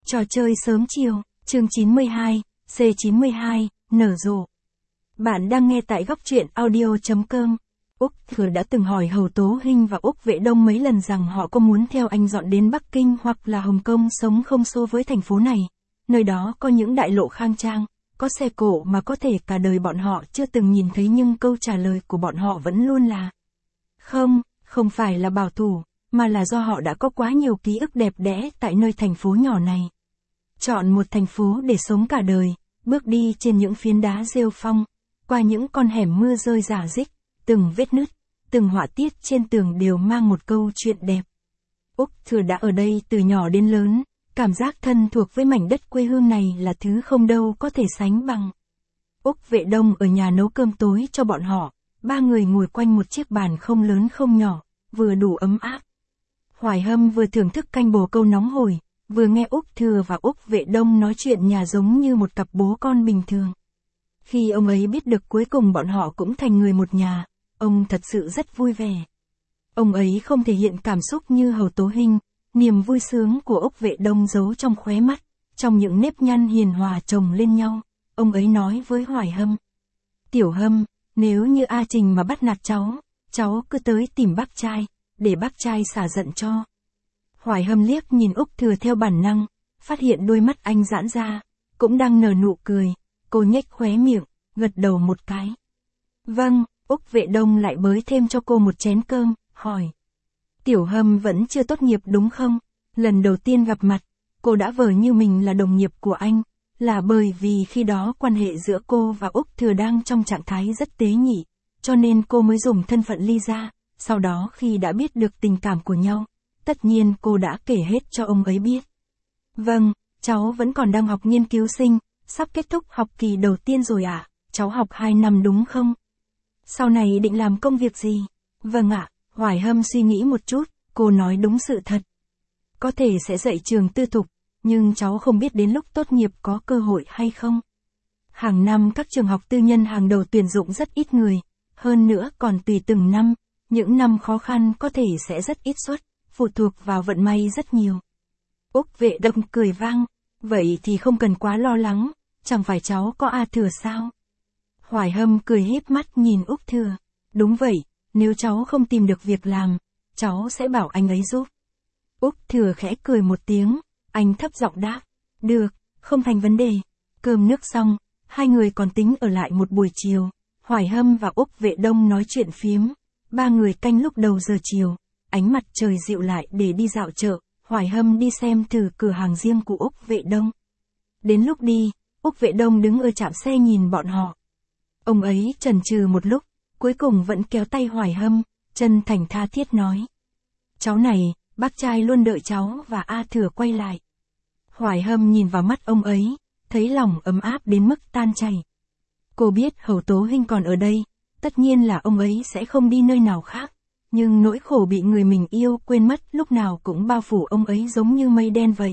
Trò chơi sớm chiều, chương 92, C92, nở rộ. Bạn đang nghe tại góc truyện audio.com. Úc Thừa đã từng hỏi Hầu Tố Hinh và Úc Vệ Đông mấy lần rằng họ có muốn theo anh dọn đến Bắc Kinh hoặc là Hồng Kông sống không xô với thành phố này. Nơi đó có những đại lộ khang trang, có xe cộ mà có thể cả đời bọn họ chưa từng nhìn thấy, nhưng câu trả lời của bọn họ vẫn luôn là không, không phải là bảo thủ, mà là do họ đã có quá nhiều ký ức đẹp đẽ tại nơi thành phố nhỏ này. Chọn một thành phố để sống cả đời, bước đi trên những phiến đá rêu phong, qua những con hẻm mưa rơi rả rích, từng vết nứt, từng họa tiết trên tường đều mang một câu chuyện đẹp. Úc Thừa đã ở đây từ nhỏ đến lớn, cảm giác thân thuộc với mảnh đất quê hương này là thứ không đâu có thể sánh bằng. Úc Vệ Đông ở nhà nấu cơm tối cho bọn họ, ba người ngồi quanh một chiếc bàn không lớn không nhỏ, vừa đủ ấm áp. Hoài Hâm vừa thưởng thức canh bồ câu nóng hổi, vừa nghe Úc Thừa và Úc Vệ Đông nói chuyện nhà giống như một cặp bố con bình thường. Khi ông ấy biết được cuối cùng bọn họ cũng thành người một nhà, ông thật sự rất vui vẻ. Ông ấy không thể hiện cảm xúc như Hầu Tố Hinh, niềm vui sướng của Úc Vệ Đông giấu trong khóe mắt, trong những nếp nhăn hiền hòa chồng lên nhau. Ông ấy nói với Hoài Hâm: "Tiểu Hâm, nếu như A Trình mà bắt nạt cháu cứ tới tìm bác trai, để bác trai xả giận cho." Hoài Hâm liếc nhìn Úc Thừa theo bản năng, phát hiện đôi mắt anh giãn ra, cũng đang nở nụ cười, cô nhếch khóe miệng, gật đầu một cái. "Vâng." Úc Vệ Đông lại bới thêm cho cô một chén cơm, hỏi: "Tiểu Hâm vẫn chưa tốt nghiệp đúng không? Lần đầu tiên gặp mặt, cô đã vờ như mình là đồng nghiệp của anh, là bởi vì khi đó quan hệ giữa cô và Úc Thừa đang trong trạng thái rất tế nhị, cho nên cô mới dùng thân phận ly ra, sau đó khi đã biết được tình cảm của nhau, tất nhiên cô đã kể hết cho ông ấy biết." "Vâng, cháu vẫn còn đang học nghiên cứu sinh, sắp kết thúc học kỳ đầu tiên rồi ạ, cháu học 2 năm đúng không? Sau này định làm công việc gì?" "Vâng ạ." Hoài Hâm suy nghĩ một chút, cô nói đúng sự thật. "Có thể sẽ dạy trường tư thục, nhưng cháu không biết đến lúc tốt nghiệp có cơ hội hay không. Hàng năm các trường học tư nhân hàng đầu tuyển dụng rất ít người, hơn nữa còn tùy từng năm, những năm khó khăn có thể sẽ rất ít suất, phụ thuộc vào vận may rất nhiều." Úc Vệ Đông cười vang: "Vậy thì không cần quá lo lắng, chẳng phải cháu có A Thừa sao?" Hoài Hâm cười híp mắt nhìn Úc Thừa: "Đúng vậy, nếu cháu không tìm được việc làm, cháu sẽ bảo anh ấy giúp." Úc Thừa khẽ cười một tiếng, anh thấp giọng đáp: "Được, không thành vấn đề." Cơm nước xong, hai người còn tính ở lại một buổi chiều. Hoài Hâm và Úc Vệ Đông nói chuyện phiếm, ba người canh lúc đầu giờ chiều, ánh mặt trời dịu lại để đi dạo chợ. Hoài Hâm đi xem thử cửa hàng riêng của Úc Vệ Đông. Đến lúc đi, Úc Vệ Đông đứng ở trạm xe nhìn bọn họ. Ông ấy chần chừ một lúc, cuối cùng vẫn kéo tay Hoài Hâm, chân thành tha thiết nói: "Cháu này, bác trai luôn đợi cháu và A Thừa quay lại." Hoài Hâm nhìn vào mắt ông ấy, thấy lòng ấm áp đến mức tan chảy. Cô biết Hầu Tố Hinh còn ở đây, tất nhiên là ông ấy sẽ không đi nơi nào khác, nhưng nỗi khổ bị người mình yêu quên mất lúc nào cũng bao phủ ông ấy giống như mây đen vậy.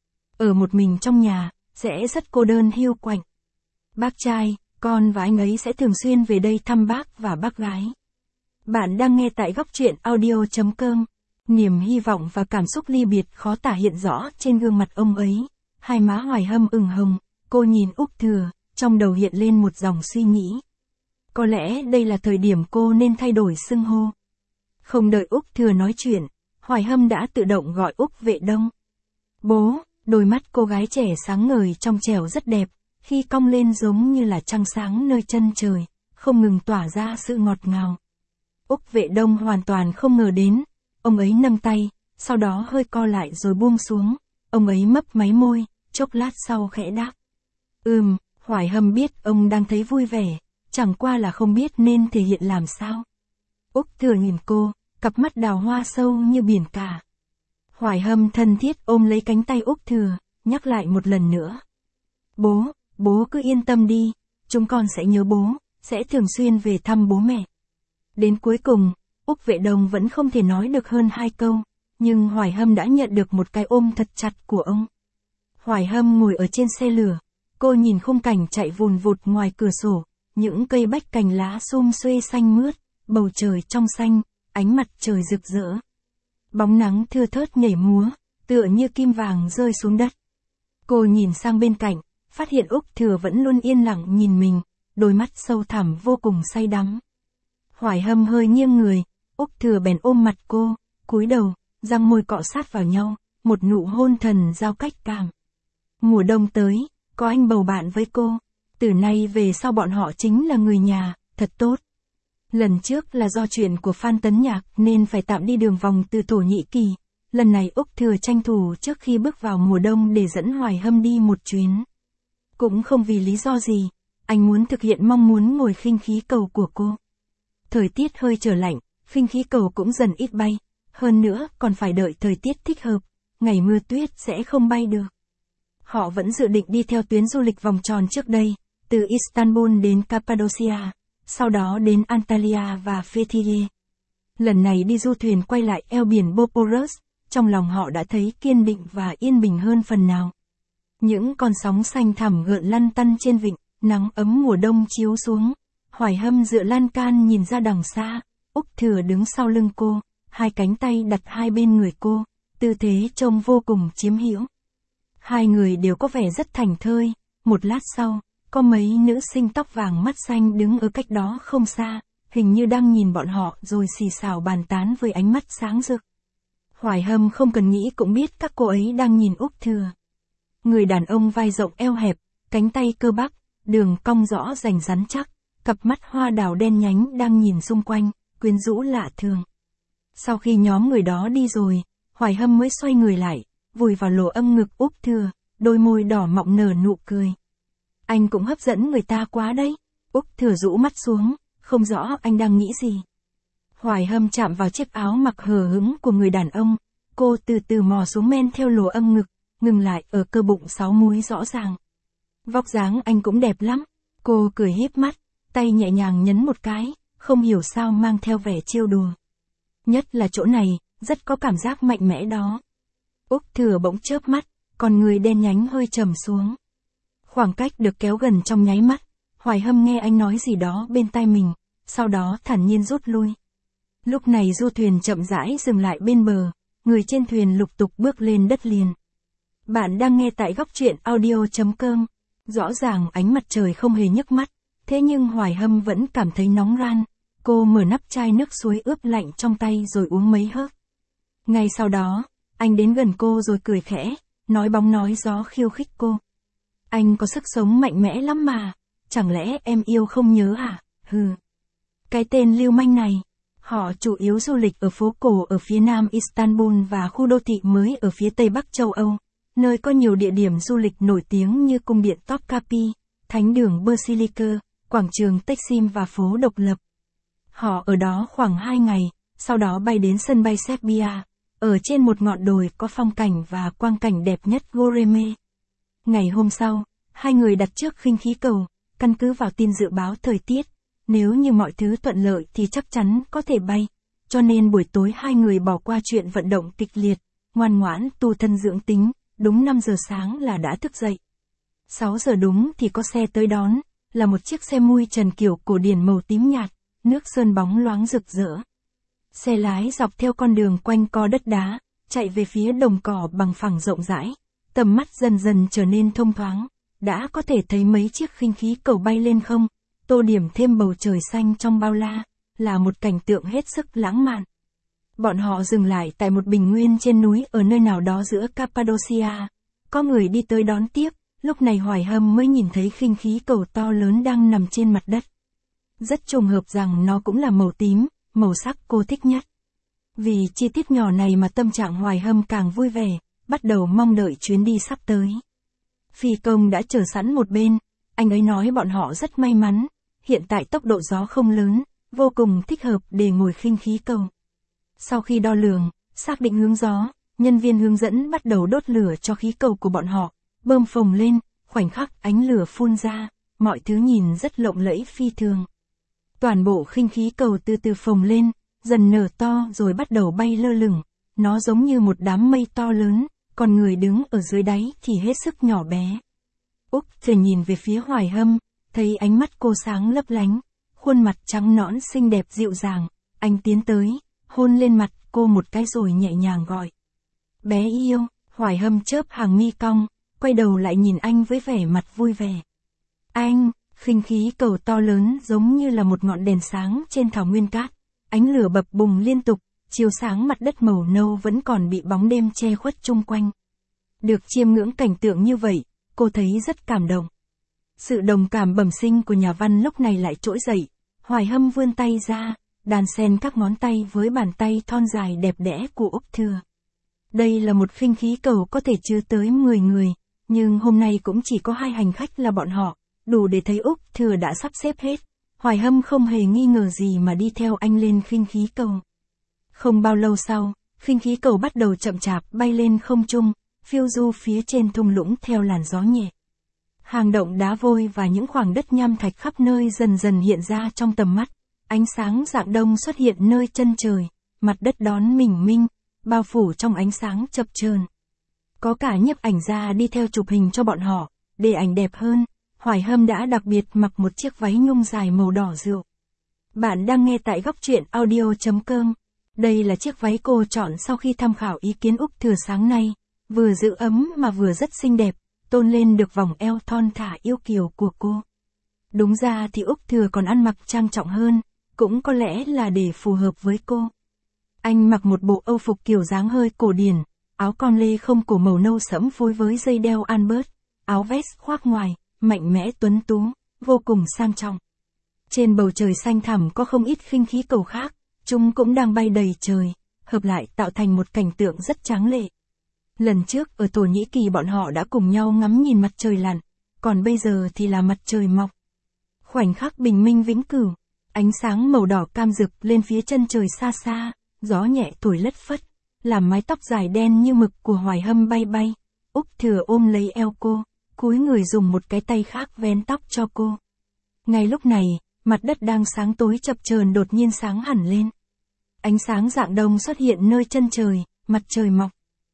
Ở một mình trong nhà, sẽ rất cô đơn hiu quạnh. "Bác trai, con và anh ấy sẽ thường xuyên về đây thăm bác và bác gái." Bạn đang nghe tại góc truyện audio.com. Niềm hy vọng và cảm xúc ly biệt khó tả hiện rõ trên gương mặt ông ấy. Hai má Hoài Hâm ửng hồng, cô nhìn Úc Thừa, trong đầu hiện lên một dòng suy nghĩ. Có lẽ đây là thời điểm cô nên thay đổi xưng hô. Không đợi Úc Thừa nói chuyện, Hoài Hâm đã tự động gọi Úc Vệ Đông: "Bố." Đôi mắt cô gái trẻ sáng ngời trong trẻo rất đẹp, khi cong lên giống như là trăng sáng nơi chân trời, không ngừng tỏa ra sự ngọt ngào. Úc Vệ Đông hoàn toàn không ngờ đến, ông ấy nâng tay, sau đó hơi co lại rồi buông xuống, ông ấy mấp máy môi, chốc lát sau khẽ đáp: Hoài Hâm biết ông đang thấy vui vẻ, chẳng qua là không biết nên thể hiện làm sao. Úc Thừa nhìn cô, cặp mắt đào hoa sâu như biển cả. Hoài Hâm thân thiết ôm lấy cánh tay Úc Thừa, nhắc lại một lần nữa: Bố cứ yên tâm đi, chúng con sẽ nhớ bố, sẽ thường xuyên về thăm bố mẹ." Đến cuối cùng, Úc Vệ Đông vẫn không thể nói được hơn 2 câu, nhưng Hoài Hâm đã nhận được một cái ôm thật chặt của ông. Hoài Hâm ngồi ở trên xe lửa, cô nhìn khung cảnh chạy vùn vụt ngoài cửa sổ, những cây bách cành lá sum xuê xanh mướt, bầu trời trong xanh, ánh mặt trời rực rỡ. Bóng nắng thưa thớt nhảy múa, tựa như kim vàng rơi xuống đất. Cô nhìn sang bên cạnh, phát hiện Úc Thừa vẫn luôn yên lặng nhìn mình, đôi mắt sâu thẳm vô cùng say đắm. Hoài Hâm hơi nghiêng người, Úc Thừa bèn ôm mặt cô, cúi đầu, răng môi cọ sát vào nhau, một nụ hôn thần giao cách cảm. Mùa đông tới, có anh bầu bạn với cô, từ nay về sau bọn họ chính là người nhà, thật tốt. Lần trước là do chuyện của Phan Tấn Nhạc nên phải tạm đi đường vòng từ Thổ Nhĩ Kỳ, lần này Úc Thừa tranh thủ trước khi bước vào mùa đông để dẫn Hoài Hâm đi một chuyến. Cũng không vì lý do gì, anh muốn thực hiện mong muốn ngồi khinh khí cầu của cô. Thời tiết hơi trở lạnh, khinh khí cầu cũng dần ít bay, hơn nữa còn phải đợi thời tiết thích hợp, ngày mưa tuyết sẽ không bay được. Họ vẫn dự định đi theo tuyến du lịch vòng tròn trước đây, từ Istanbul đến Cappadocia, sau đó đến Antalya và Fethiye. Lần này đi du thuyền quay lại eo biển Bosporus, trong lòng họ đã thấy kiên định và yên bình hơn phần nào. Những con sóng xanh thẳm gợn lăn tăn trên vịnh, nắng ấm mùa đông chiếu xuống. Hoài Hâm dựa lan can nhìn ra đằng xa, Úc Thừa đứng sau lưng cô, hai cánh tay đặt hai bên người cô, tư thế trông vô cùng chiếm hữu. Hai người đều có vẻ rất thảnh thơi, một lát sau, có mấy nữ sinh tóc vàng mắt xanh đứng ở cách đó không xa, hình như đang nhìn bọn họ rồi xì xào bàn tán với ánh mắt sáng rực. Hoài Hâm không cần nghĩ cũng biết các cô ấy đang nhìn Úc Thừa. Người đàn ông vai rộng eo hẹp, cánh tay cơ bắp, đường cong rõ rành rắn chắc, cặp mắt hoa đào đen nhánh đang nhìn xung quanh, quyến rũ lạ thường. Sau khi nhóm người đó đi rồi, Hoài Hâm mới xoay người lại, vùi vào lỗ âm ngực Úc Thừa, đôi môi đỏ mọng nở nụ cười. Anh cũng hấp dẫn người ta quá đấy. Úc Thừa rũ mắt xuống, không rõ anh đang nghĩ gì. Hoài Hâm chạm vào chiếc áo mặc hờ hững của người đàn ông, cô từ từ mò xuống men theo lỗ âm ngực, ngừng lại ở cơ bụng 6 múi rõ ràng. Vóc dáng anh cũng đẹp lắm. Cô cười híp mắt, tay nhẹ nhàng nhấn một cái, không hiểu sao mang theo vẻ trêu đùa. Nhất là chỗ này, rất có cảm giác mạnh mẽ đó. Úc Thừa bỗng chớp mắt, còn người đen nhánh hơi trầm xuống. Khoảng cách được kéo gần trong nháy mắt, Hoài Hâm nghe anh nói gì đó bên tai mình, sau đó thản nhiên rút lui. Lúc này du thuyền chậm rãi dừng lại bên bờ, người trên thuyền lục tục bước lên đất liền. Bạn đang nghe tại góc truyện audio.com. Rõ ràng ánh mặt trời không hề nhức mắt, thế nhưng Hoài Hâm vẫn cảm thấy nóng ran. Cô mở nắp chai nước suối ướp lạnh trong tay rồi uống mấy hớp. Ngay sau đó, anh đến gần cô rồi cười khẽ, nói bóng nói gió khiêu khích cô. Anh có sức sống mạnh mẽ lắm mà, chẳng lẽ em yêu không nhớ à? Hừ. Cái tên lưu manh này, họ chủ yếu du lịch ở phố cổ ở phía nam Istanbul và khu đô thị mới ở phía tây bắc châu Âu, nơi có nhiều địa điểm du lịch nổi tiếng như cung điện Topkapi, thánh đường Basilica, quảng trường Taksim và phố Độc Lập. Họ ở đó khoảng 2 ngày, sau đó bay đến sân bay Serbia, ở trên một ngọn đồi có phong cảnh và quang cảnh đẹp nhất Goreme. Ngày hôm sau, hai người đặt trước khinh khí cầu, căn cứ vào tin dự báo thời tiết, nếu như mọi thứ thuận lợi thì chắc chắn có thể bay, cho nên buổi tối hai người bỏ qua chuyện vận động kịch liệt, ngoan ngoãn tu thân dưỡng tính, đúng 5 giờ sáng là đã thức dậy. 6 giờ đúng thì có xe tới đón, là một chiếc xe mui trần kiểu cổ điển màu tím nhạt, nước sơn bóng loáng rực rỡ. Xe lái dọc theo con đường quanh co đất đá, chạy về phía đồng cỏ bằng phẳng rộng rãi, tầm mắt dần dần trở nên thông thoáng, đã có thể thấy mấy chiếc khinh khí cầu bay lên không, tô điểm thêm bầu trời xanh trong bao la, là một cảnh tượng hết sức lãng mạn. Bọn họ dừng lại tại một bình nguyên trên núi ở nơi nào đó giữa Cappadocia. Có người đi tới đón tiếp, lúc này Hoài Hâm mới nhìn thấy khinh khí cầu to lớn đang nằm trên mặt đất. Rất trùng hợp rằng nó cũng là màu tím, màu sắc cô thích nhất. Vì chi tiết nhỏ này mà tâm trạng Hoài Hâm càng vui vẻ, bắt đầu mong đợi chuyến đi sắp tới. Phi công đã chờ sẵn một bên, anh ấy nói bọn họ rất may mắn, hiện tại tốc độ gió không lớn, vô cùng thích hợp để ngồi khinh khí cầu. Sau khi đo lường, xác định hướng gió, nhân viên hướng dẫn bắt đầu đốt lửa cho khí cầu của bọn họ, bơm phồng lên, khoảnh khắc ánh lửa phun ra, mọi thứ nhìn rất lộng lẫy phi thường. Toàn bộ khinh khí cầu từ từ phồng lên, dần nở to rồi bắt đầu bay lơ lửng, nó giống như một đám mây to lớn, còn người đứng ở dưới đáy thì hết sức nhỏ bé. Úc Thừa nhìn về phía Hoài Hâm, thấy ánh mắt cô sáng lấp lánh, khuôn mặt trắng nõn xinh đẹp dịu dàng, anh tiến tới, hôn lên mặt cô một cái rồi nhẹ nhàng gọi. Bé yêu, Hoài Hâm chớp hàng mi cong, quay đầu lại nhìn anh với vẻ mặt vui vẻ. Anh, khinh khí cầu to lớn giống như là một ngọn đèn sáng trên thảo nguyên cát, ánh lửa bập bùng liên tục, chiếu sáng mặt đất màu nâu vẫn còn bị bóng đêm che khuất chung quanh. Được chiêm ngưỡng cảnh tượng như vậy, cô thấy rất cảm động. Sự đồng cảm bẩm sinh của nhà văn lúc này lại trỗi dậy, Hoài Hâm vươn tay ra, đan xen các ngón tay với bàn tay thon dài đẹp đẽ của Úc Thừa. Đây là một khinh khí cầu có thể chứa tới 10 người, nhưng hôm nay cũng chỉ có 2 hành khách là bọn họ, đủ để thấy Úc Thừa đã sắp xếp hết. Hoài Hâm không hề nghi ngờ gì mà đi theo anh lên khinh khí cầu. Không bao lâu sau, khinh khí cầu bắt đầu chậm chạp bay lên không trung, phiêu du phía trên thung lũng theo làn gió nhẹ. Hang động đá vôi và những khoảng đất nham thạch khắp nơi dần dần hiện ra trong tầm mắt. Ánh sáng rạng đông xuất hiện nơi chân trời, mặt đất đón bình minh, bao phủ trong ánh sáng chập chờn. Có cả nhiếp ảnh gia đi theo chụp hình cho bọn họ, để ảnh đẹp hơn. Hoài Hâm đã đặc biệt mặc một chiếc váy nhung dài màu đỏ rượu. Bạn đang nghe tại góc truyện audio.com. Đây là chiếc váy cô chọn sau khi tham khảo ý kiến Úc Thừa sáng nay, vừa giữ ấm mà vừa rất xinh đẹp, tôn lên được vòng eo thon thả yêu kiều của cô. Đúng ra thì Úc Thừa còn ăn mặc trang trọng hơn, cũng có lẽ là để phù hợp với cô. Anh mặc một bộ âu phục kiểu dáng hơi cổ điển, áo con lê không cổ màu nâu sẫm phối với dây đeo Albert, áo vest khoác ngoài, mạnh mẽ tuấn tú, vô cùng sang trọng. Trên bầu trời xanh thẳm có không ít khinh khí cầu khác, chúng cũng đang bay đầy trời, hợp lại tạo thành một cảnh tượng rất tráng lệ. Lần trước ở Thổ Nhĩ Kỳ bọn họ đã cùng nhau ngắm nhìn mặt trời lặn, còn bây giờ thì là mặt trời mọc. Khoảnh khắc bình minh vĩnh cửu, ánh sáng màu đỏ cam rực lên phía chân trời xa xa, gió nhẹ thổi lất phất, làm mái tóc dài đen như mực của Hoài Hâm bay bay. Úc Thừa ôm lấy eo cô, cúi người dùng một cái tay khác vén tóc cho cô. Ngay lúc này, mặt đất đang sáng tối chập chờn đột nhiên sáng hẳn lên. Ánh sáng rạng đông xuất hiện nơi chân trời, mặt trời mọc.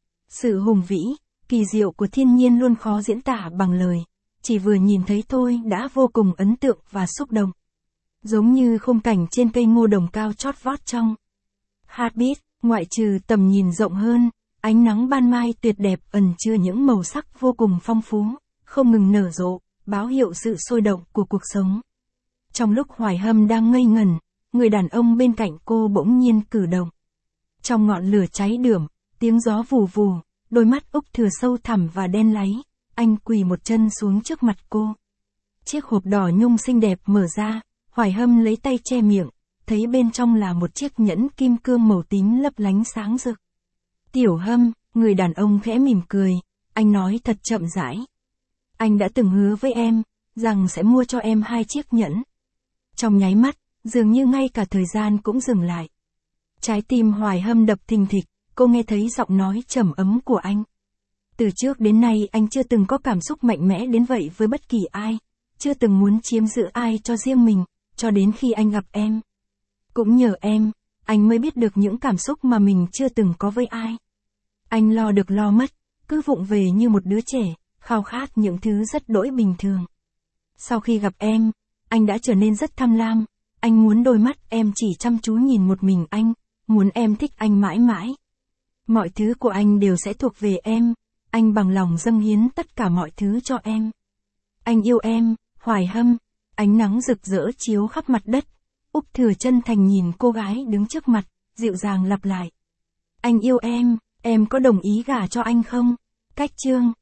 Sự hùng vĩ, kỳ diệu của thiên nhiên luôn khó diễn tả bằng lời, chỉ vừa nhìn thấy thôi đã vô cùng ấn tượng và xúc động. Giống như khung cảnh trên cây ngô đồng cao chót vót trong Heartbeat, ngoại trừ tầm nhìn rộng hơn, ánh nắng ban mai tuyệt đẹp ẩn chứa những màu sắc vô cùng phong phú, không ngừng nở rộ, báo hiệu sự sôi động của cuộc sống. Trong lúc Hoài Hâm đang ngây ngẩn, người đàn ông bên cạnh cô bỗng nhiên cử động. Trong ngọn lửa cháy đượm, tiếng gió vù vù, đôi mắt Úc Thừa sâu thẳm và đen láy, anh quỳ một chân xuống trước mặt cô. Chiếc hộp đỏ nhung xinh đẹp mở ra, Hoài Hâm lấy tay che miệng, thấy bên trong là một chiếc nhẫn kim cương màu tím lấp lánh sáng rực. Tiểu Hâm, người đàn ông khẽ mỉm cười, anh nói thật chậm rãi. Anh đã từng hứa với em, rằng sẽ mua cho em 2 chiếc nhẫn. Trong nháy mắt, dường như ngay cả thời gian cũng dừng lại. Trái tim Hoài Hâm đập thình thịch, cô nghe thấy giọng nói trầm ấm của anh. Từ trước đến nay anh chưa từng có cảm xúc mạnh mẽ đến vậy với bất kỳ ai, chưa từng muốn chiếm giữ ai cho riêng mình, cho đến khi anh gặp em. Cũng nhờ em, anh mới biết được những cảm xúc mà mình chưa từng có với ai. Anh lo được lo mất, cứ vụng về như một đứa trẻ, khao khát những thứ rất đỗi bình thường. Sau khi gặp em, anh đã trở nên rất tham lam, anh muốn đôi mắt em chỉ chăm chú nhìn một mình anh, muốn em thích anh mãi mãi. Mọi thứ của anh đều sẽ thuộc về em, anh bằng lòng dâng hiến tất cả mọi thứ cho em. Anh yêu em, Hoài Hâm. Ánh nắng rực rỡ chiếu khắp mặt đất. Úc Thừa chân thành nhìn cô gái đứng trước mặt, dịu dàng lặp lại. Anh yêu em có đồng ý gả cho anh không? Cách chương